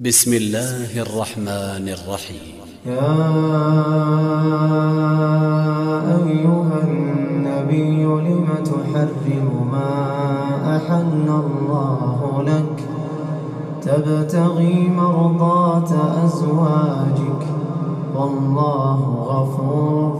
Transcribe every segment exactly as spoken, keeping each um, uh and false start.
بسم الله الرحمن الرحيم. يا أيها النبي لم تحرم ما أحل الله لك تبتغي مرضات أزواجك والله غفور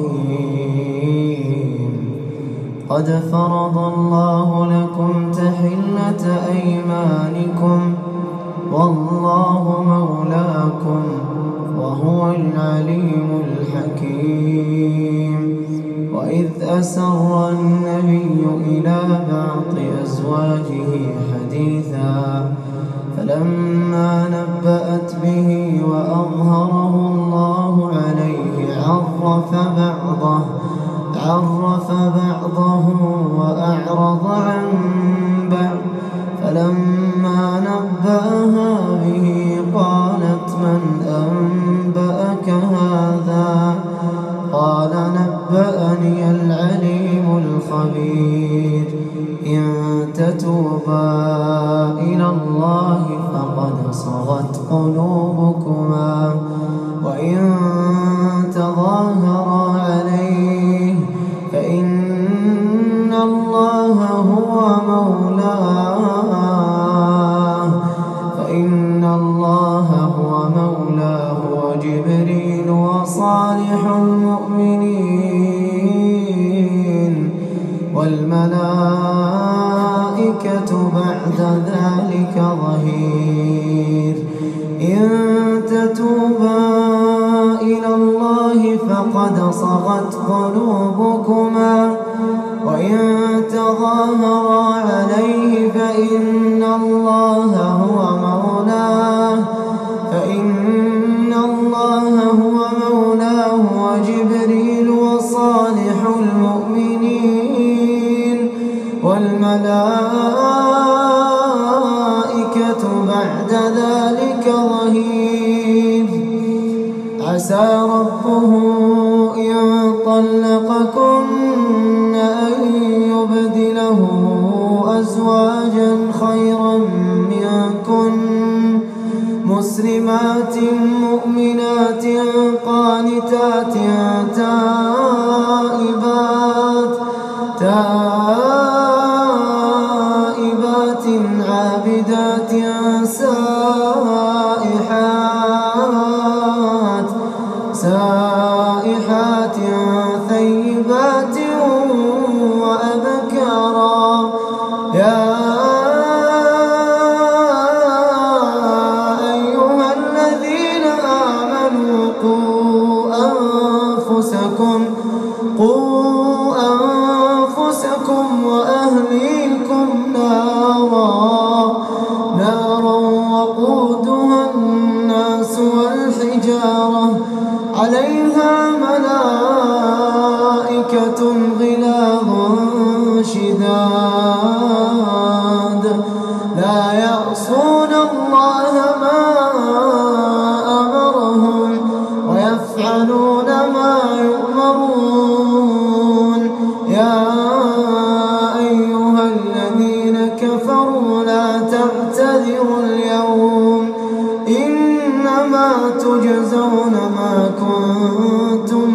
رحيم. قد فرض الله لكم تحلة أيمانكم والله مولاكم وهو العليم الحكيم. وإذ أسر النبي إلى بعض أزواجه حديثا فلما نبأت به وأظهره الله عليه عرف بعضه عرف بعضه وأعرض عن بعض. فلما نبأها به قالت من أنبأك هذا؟ قال نبأني العليم الخبير. إن تتوبا إلى الله فقد صغت قلوبكما وإن تظاهرا عليه فإن الله هو مولاه فإن الله هو مولاه وجبريل وصالح المؤمنين والملائكة بعد ذلك ظهير. إن تتوبا إلى الله فقد صغت قلوبكما وإن تظاهرا عليه فإن الله هو مولاه فإن الله هو مولاه وجبريل وصالح المؤمنين والملائكة بعد ذلك ظهير. عسى ربه إن طلقكن أن يبدله أزواجا خيرا منكن مسلمات مؤمنات قانتات تائبات تائبات عابدات سائحات سائحات ثيبات وأبكارا. يا أيها الذين آمنوا قوا أنفسكم قوا أنفسكم وأهليكم نارا نارا وقودها الناس والحجارة عليها ملائكة غلاظ شداد لا يعصون الله ما أمرهم ويفعلون ما يؤمرون. يا أيها الذين كفروا لا تعتذروا اليوم إنما تجزون ما كنتم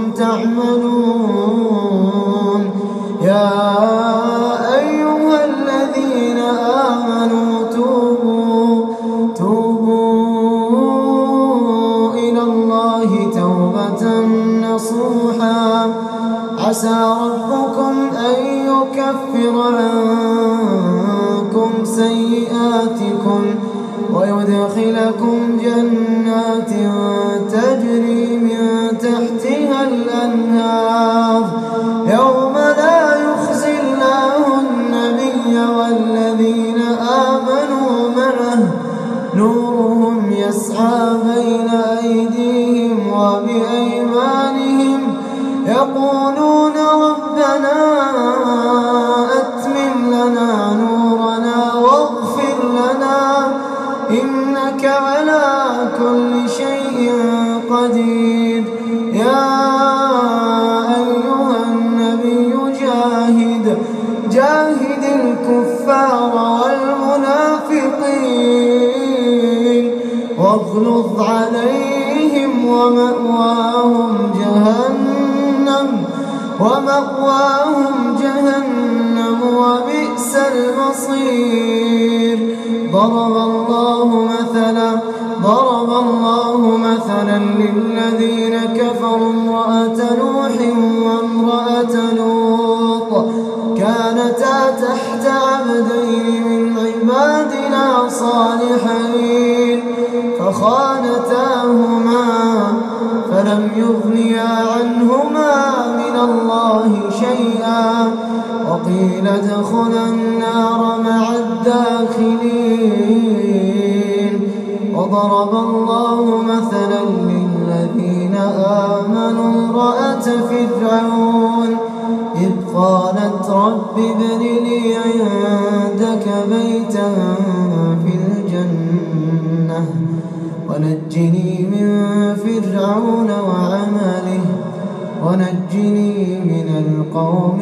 تعملون. يا أيها الذين آمنوا توبوا توبوا إلى الله توبة نصوحا. عسى ربكم أن يكفر عنكم سيئاتكم ويدخلكم جنات تجري من تحتها الأنهار يوم لا يخزي الله النبي والذين آمنوا معه نورهم يسعى بين أيديهم وبأيمانهم يقولون ربنا أتمم لنا نورنا واغفر لنا إنك على كل شيء قدير. يا أيها النبي جاهد جاهد الكفار والمنافقين واغلظ عليهم ومأواهم جهنم ومأواهم جهنم وبئس المصير. ضرب الله مثلا ضرب الله مثلا للذين كفروا امرأة نوح وامرأة لوط كانتا تحت عبدين من عبادنا صالحين فخانتاهما فلم يغنيا عنهما من الله شيئا وقيل ادخلا النار مع الداخلين. وضرب الله مثلا للذين آمنوا امرأة فرعون إذ قالت رب ابن لي عندك بيتا في الجنة ونجني من فرعون وعمله ونجني من القوم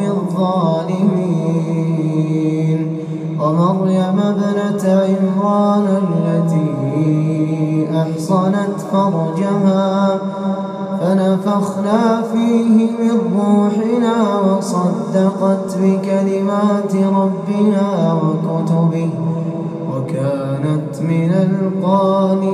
الظالمين. ومريم ابنة عمران التي أحصنت فرجها فنفخنا فيه من روحنا وصدقت بكلمات ربها وكتبه وكانت من القانتين.